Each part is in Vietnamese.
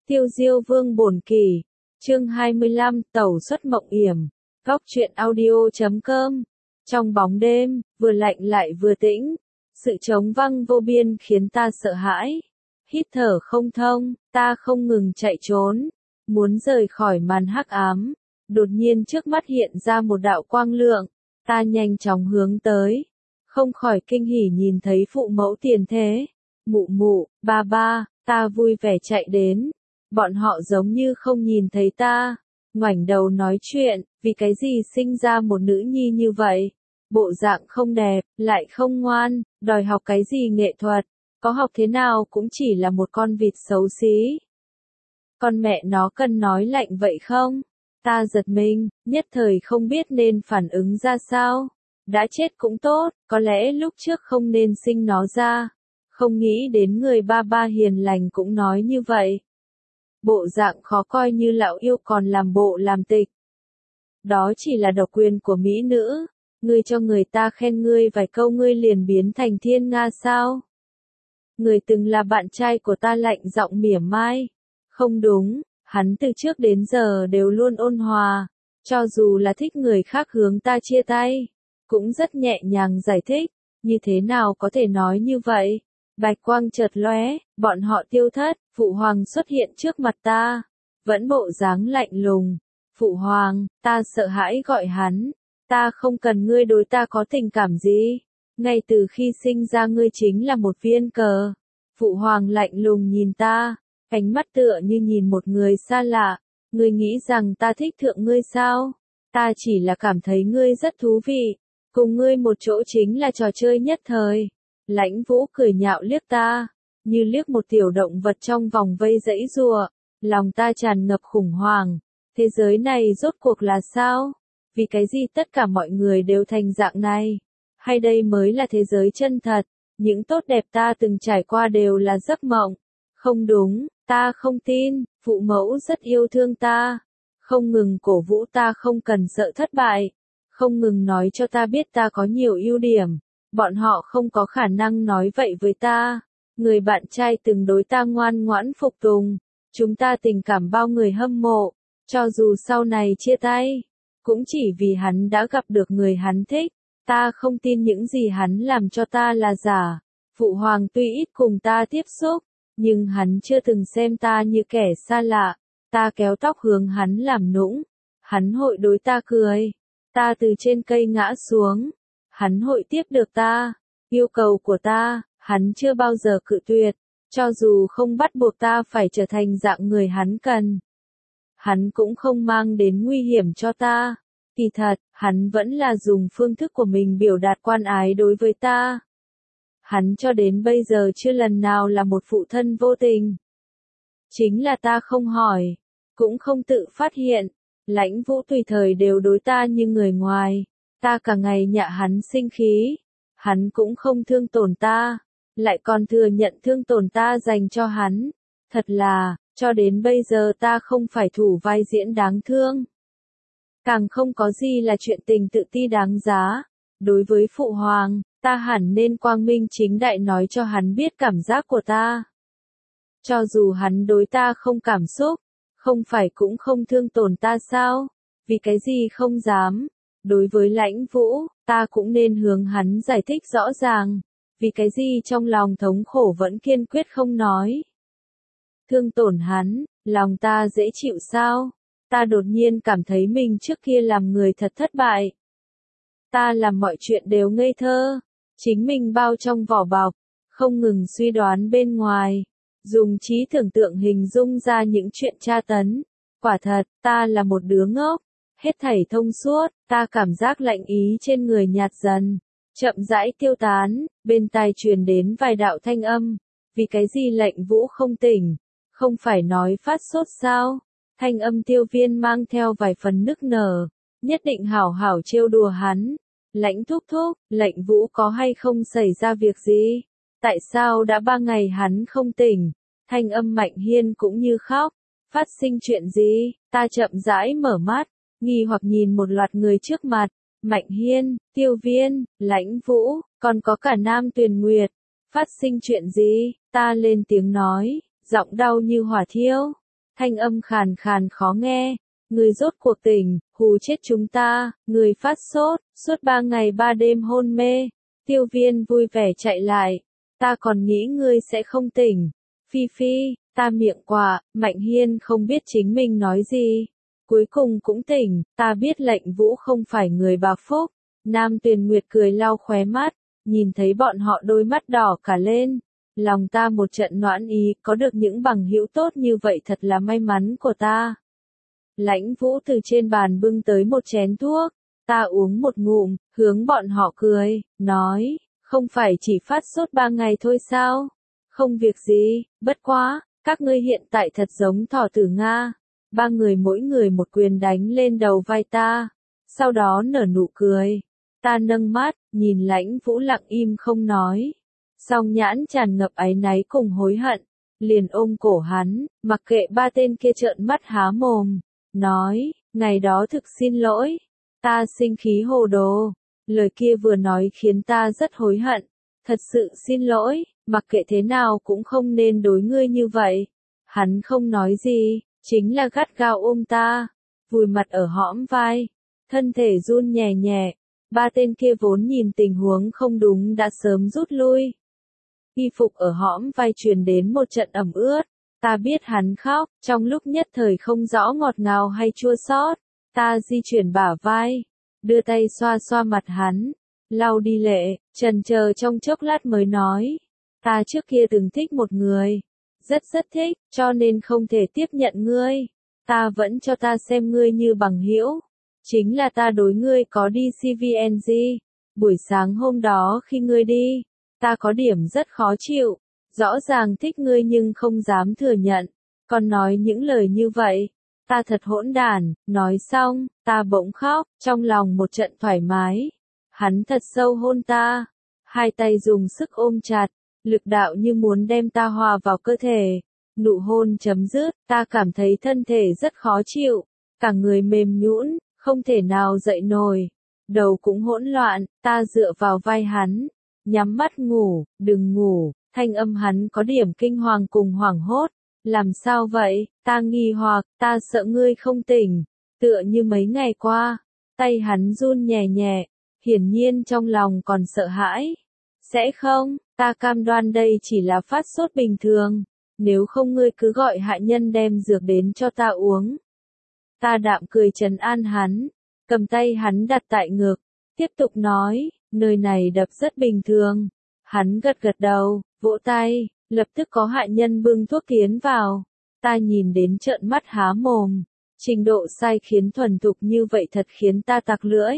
Tiêu Diêu Vương bổn kỷ, chương 25, tẩu xuất mộng yểm, góc truyện audio.com. Trong bóng đêm, vừa lạnh lại vừa tĩnh, sự trống vắng vô biên khiến ta sợ hãi. Hít thở không thông, ta không ngừng chạy trốn, muốn rời khỏi màn hắc ám. Đột nhiên trước mắt hiện ra một đạo quang lượng, ta nhanh chóng hướng tới, không khỏi kinh hỉ nhìn thấy phụ mẫu tiền thế. Mụ mụ, ba ba, ta vui vẻ chạy đến. Bọn họ giống như không nhìn thấy ta, ngoảnh đầu nói chuyện, vì cái gì sinh ra một nữ nhi như vậy. Bộ dạng không đẹp, lại không ngoan, đòi học cái gì nghệ thuật, có học thế nào cũng chỉ là một con vịt xấu xí. Con mẹ nó cần nói lạnh vậy không? Ta giật mình, nhất thời không biết nên phản ứng ra sao. Đã chết cũng tốt, có lẽ lúc trước không nên sinh nó ra. Không nghĩ đến người ba ba hiền lành cũng nói như vậy. Bộ dạng khó coi như lão yêu còn làm bộ làm tịch. Đó chỉ là độc quyền của mỹ nữ. Ngươi cho người ta khen ngươi vài câu ngươi liền biến thành thiên nga sao? Người từng là bạn trai của ta lạnh giọng mỉa mai. Không đúng, hắn từ trước đến giờ đều luôn ôn hòa. Cho dù là thích người khác hướng ta chia tay, cũng rất nhẹ nhàng giải thích. Như thế nào có thể nói như vậy? Bạch quang chợt lóe, bọn họ tiêu thất, Phụ Hoàng xuất hiện trước mặt ta, vẫn bộ dáng lạnh lùng. Phụ Hoàng, ta sợ hãi gọi hắn, ta không cần ngươi đối ta có tình cảm gì, ngay từ khi sinh ra ngươi chính là một viên cờ. Phụ Hoàng lạnh lùng nhìn ta, ánh mắt tựa như nhìn một người xa lạ. Ngươi nghĩ rằng ta thích thượng ngươi sao? Ta chỉ là cảm thấy ngươi rất thú vị, cùng ngươi một chỗ chính là trò chơi nhất thời. Lãnh Vũ cười nhạo liếc ta, như liếc một tiểu động vật trong vòng vây giãy giụa. Lòng ta tràn ngập khủng hoảng. Thế giới này rốt cuộc là sao? Vì cái gì tất cả mọi người đều thành dạng này? Hay đây mới là thế giới chân thật? Những tốt đẹp ta từng trải qua đều là giấc mộng. Không đúng, ta không tin. Phụ mẫu rất yêu thương ta, không ngừng cổ vũ ta không cần sợ thất bại, không ngừng nói cho ta biết ta có nhiều ưu điểm. Bọn họ không có khả năng nói vậy với ta. Người bạn trai từng đối ta ngoan ngoãn phục tùng, chúng ta tình cảm bao người hâm mộ, cho dù sau này chia tay, cũng chỉ vì hắn đã gặp được người hắn thích. Ta không tin những gì hắn làm cho ta là giả. Phụ Hoàng tuy ít cùng ta tiếp xúc, nhưng hắn chưa từng xem ta như kẻ xa lạ. Ta kéo tóc hướng hắn làm nũng, hắn hội đối ta cười. Ta từ trên cây ngã xuống, hắn hội tiếp được ta. Yêu cầu của ta, hắn chưa bao giờ cự tuyệt, cho dù không bắt buộc ta phải trở thành dạng người hắn cần. Hắn cũng không mang đến nguy hiểm cho ta. Kỳ thật, hắn vẫn là dùng phương thức của mình biểu đạt quan ái đối với ta. Hắn cho đến bây giờ chưa lần nào là một phụ thân vô tình. Chính là ta không hỏi, cũng không tự phát hiện. Lãnh Vũ tùy thời đều đối ta như người ngoài. Ta cả ngày nhạ hắn sinh khí. Hắn cũng không thương tổn ta, lại còn thừa nhận thương tổn ta dành cho hắn. Thật là, cho đến bây giờ ta không phải thủ vai diễn đáng thương. Càng không có gì là chuyện tình tự ti đáng giá. Đối với Phụ Hoàng, ta hẳn nên quang minh chính đại nói cho hắn biết cảm giác của ta. Cho dù hắn đối ta không cảm xúc, không phải cũng không thương tổn ta sao? Vì cái gì không dám? Đối với Lãnh Vũ, ta cũng nên hướng hắn giải thích rõ ràng. Vì cái gì trong lòng thống khổ vẫn kiên quyết không nói. Thương tổn hắn, lòng ta dễ chịu sao? Ta đột nhiên cảm thấy mình trước kia làm người thật thất bại. Ta làm mọi chuyện đều ngây thơ, chính mình bao trong vỏ bọc, không ngừng suy đoán bên ngoài, dùng trí tưởng tượng hình dung ra những chuyện tra tấn. Quả thật, ta là một đứa ngốc. Hết thảy thông suốt, ta cảm giác lạnh ý trên người nhạt dần, chậm rãi tiêu tán, bên tai truyền đến vài đạo thanh âm. Vì cái gì Lãnh Vũ không tỉnh? Không phải nói phát sốt sao? Thanh âm Tiêu Viên mang theo vài phần nức nở, nhất định hảo hảo trêu đùa hắn. Lãnh thúc thúc, Lãnh Vũ có hay không xảy ra việc gì? Tại sao đã 3 ngày hắn không tỉnh? Thanh âm Mạnh Hiên cũng như khóc. Phát sinh chuyện gì? Ta chậm rãi mở mắt, nghi hoặc nhìn một loạt người trước mặt. Mạnh Hiên, Tiêu Viên, Lãnh Vũ, còn có cả Nam Tuyền Nguyệt. Phát sinh chuyện gì? Ta lên tiếng nói, giọng đau như hỏa thiêu. thanh âm khàn khàn khó nghe. Người rốt cuộc tỉnh, hù chết chúng ta, người phát sốt, suốt 3 ngày 3 đêm hôn mê. Tiêu Viên vui vẻ chạy lại. Ta còn nghĩ ngươi sẽ không tỉnh. Phi Phi, ta miệng quạ, Mạnh Hiên không biết chính mình nói gì. Cuối cùng cũng tỉnh, ta biết lệnh vũ không phải người bạc phúc. Nam Tuyền Nguyệt cười lau khóe mắt, nhìn thấy bọn họ đôi mắt đỏ cả lên. Lòng ta một trận noãn ý, có được những bằng hữu tốt như vậy thật là may mắn của ta. Lãnh Vũ từ trên bàn bưng tới một chén thuốc, ta uống một ngụm, hướng bọn họ cười, nói, không phải chỉ phát sốt 3 ngày thôi sao? Không việc gì, bất quá, các ngươi hiện tại thật giống thỏ tử Nga. 3 người mỗi người một quyền đánh lên đầu vai ta, sau đó nở nụ cười. Ta nâng mắt, nhìn Lãnh Vũ lặng im không nói. Song nhãn tràn ngập áy náy cùng hối hận, liền ôm cổ hắn, mặc kệ 3 tên kia trợn mắt há mồm, nói, ngày đó thực xin lỗi, ta sinh khí hồ đồ, lời kia vừa nói khiến ta rất hối hận, thật sự xin lỗi, mặc kệ thế nào cũng không nên đối ngươi như vậy. Hắn không nói gì, chính là gắt gao ôm ta, vùi mặt ở hõm vai, thân thể run nhẹ nhẹ. 3 tên kia vốn nhìn tình huống không đúng đã sớm rút lui. Y phục ở hõm vai truyền đến một trận ẩm ướt. Ta biết hắn khóc, trong lúc nhất thời không rõ ngọt ngào hay chua xót. Ta di chuyển bả vai, đưa tay xoa xoa mặt hắn, lau đi lệ, chần chờ trong chốc lát mới nói. Ta trước kia từng thích một người, rất thích, cho nên không thể tiếp nhận ngươi. Ta vẫn cho ta xem ngươi như bằng hữu. Chính là ta đối ngươi có đi CVNG. Buổi sáng hôm đó khi ngươi đi, ta có điểm rất khó chịu. Rõ ràng thích ngươi nhưng không dám thừa nhận. Còn nói những lời như vậy. Ta thật hỗn đản. Nói xong, ta bỗng khóc, trong lòng một trận thoải mái. Hắn thật sâu hôn ta. 2 tay dùng sức ôm chặt. Lực đạo như muốn đem ta hòa vào cơ thể. Nụ hôn chấm dứt, ta cảm thấy thân thể rất khó chịu. Cả người mềm nhũn, không thể nào dậy nổi. Đầu cũng hỗn loạn, ta dựa vào vai hắn. Nhắm mắt ngủ, đừng ngủ. Thanh âm hắn có điểm kinh hoàng cùng hoảng hốt. Làm sao vậy? Ta nghi hoặc, ta sợ ngươi không tỉnh. Tựa như mấy ngày qua. Tay hắn run nhẹ nhẹ. Hiển nhiên trong lòng còn sợ hãi. Sẽ không, ta cam đoan đây chỉ là phát sốt bình thường. Nếu không ngươi cứ gọi hạ nhân đem dược đến cho ta uống. Ta đạm cười trấn an hắn. Cầm tay hắn đặt tại ngực. Tiếp tục nói, nơi này đập rất bình thường. Hắn gật gật đầu, vỗ tay, lập tức có hạ nhân bưng thuốc tiến vào. Ta nhìn đến trợn mắt há mồm. Trình độ sai khiến thuần thục như vậy thật khiến ta tặc lưỡi.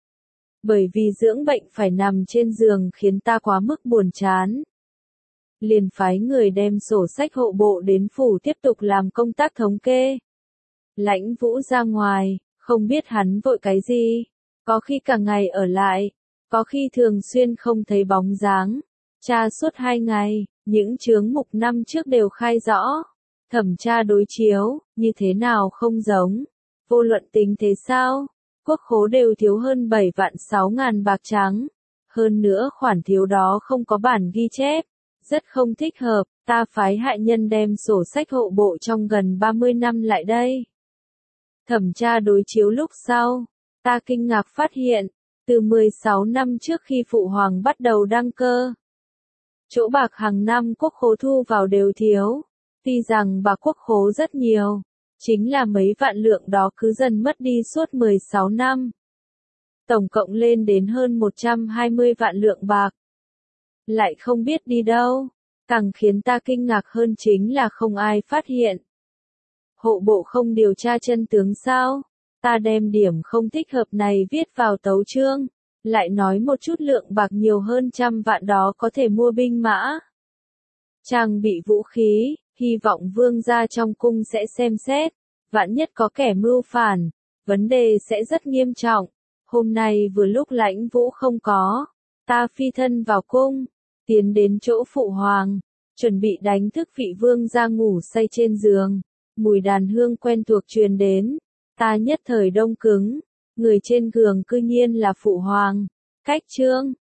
Bởi vì dưỡng bệnh phải nằm trên giường khiến ta quá mức buồn chán. Liền phái người đem sổ sách hộ bộ đến phủ tiếp tục làm công tác thống kê. Lãnh Vũ ra ngoài, không biết hắn vội cái gì. Có khi cả ngày ở lại, có khi thường xuyên không thấy bóng dáng. Tra suốt 2 ngày, những chướng mục năm trước đều khai rõ. Thẩm tra đối chiếu, như thế nào không giống. Vô luận tính thế sao? Quốc khố đều thiếu hơn 7 vạn 6 ngàn bạc trắng. Hơn nữa khoản thiếu đó không có bản ghi chép. Rất không thích hợp, ta phái hạ nhân đem sổ sách hộ bộ trong gần 30 năm lại đây. Thẩm tra đối chiếu lúc sau, ta kinh ngạc phát hiện, từ 16 năm trước khi Phụ Hoàng bắt đầu đăng cơ. Chỗ bạc hàng năm quốc khố thu vào đều thiếu, tuy rằng bạc quốc khố rất nhiều, chính là mấy vạn lượng đó cứ dần mất đi suốt 16 năm. Tổng cộng lên đến hơn 120 vạn lượng bạc. Lại không biết đi đâu, càng khiến ta kinh ngạc hơn chính là không ai phát hiện. Hộ bộ không điều tra chân tướng sao? Ta đem điểm không thích hợp này viết vào tấu chương, lại nói một chút lượng bạc nhiều hơn 100 vạn đó có thể mua binh mã, trang bị vũ khí, hy vọng vương gia trong cung sẽ xem xét, vạn nhất có kẻ mưu phản, vấn đề sẽ rất nghiêm trọng. Hôm nay vừa lúc Lãnh Vũ không có, ta phi thân vào cung, tiến đến chỗ Phụ Hoàng, chuẩn bị đánh thức vị vương gia ngủ say trên giường. Mùi đàn hương quen thuộc truyền đến, ta nhất thời đông cứng, người trên giường cư nhiên là Phụ Hoàng. Cách chương